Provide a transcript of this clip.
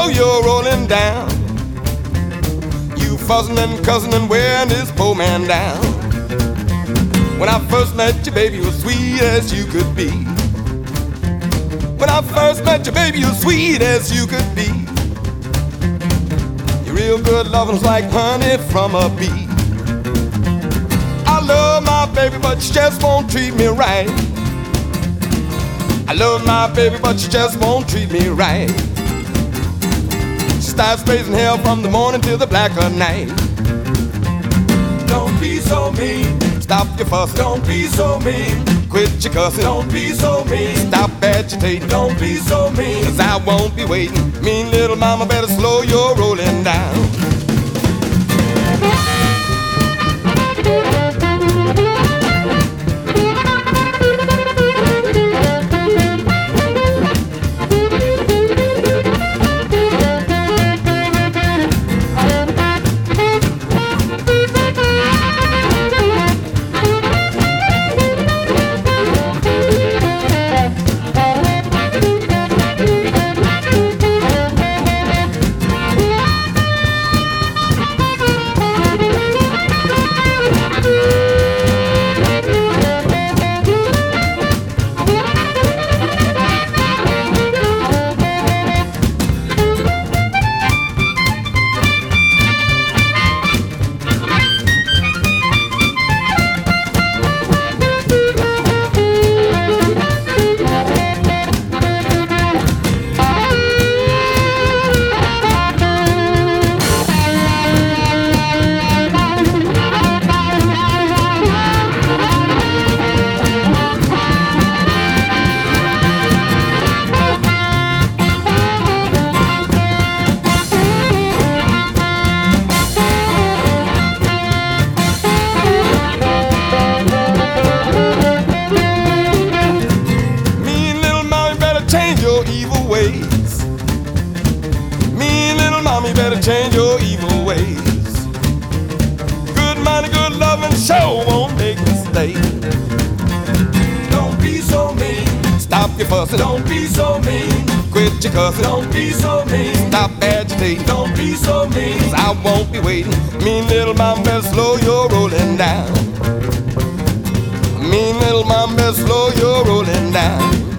you're rolling down. You fussing and cussing and wearing this poor man down. When I first met you, baby, you were sweet as you could be. When I first met you, baby, you were sweet as you could be. Your real good loving was like honey from a bee. I love my baby, but she just won't treat me right. I love my baby, but she just won't treat me right. She starts raising hell from the morning till the black of night. Don't be so mean. Stop your fussing. Don't be so mean. Quit your cussing. Don't be so mean. Stop agitating. Don't be so mean. 'Cause I won't be waiting. Mean little mama, better slow your rolling down. Mean little mommy, better change your evil ways. Good money, good loving, sure won't make mistakes. Don't be so mean. Stop your fussing. Don't be so mean. Quit your cussing. Don't be so mean. Stop agitating. Don't be so mean. 'Cause I won't be waiting. Mean little mama, better slow your rolling down. Mean little mama, better slow your rolling down.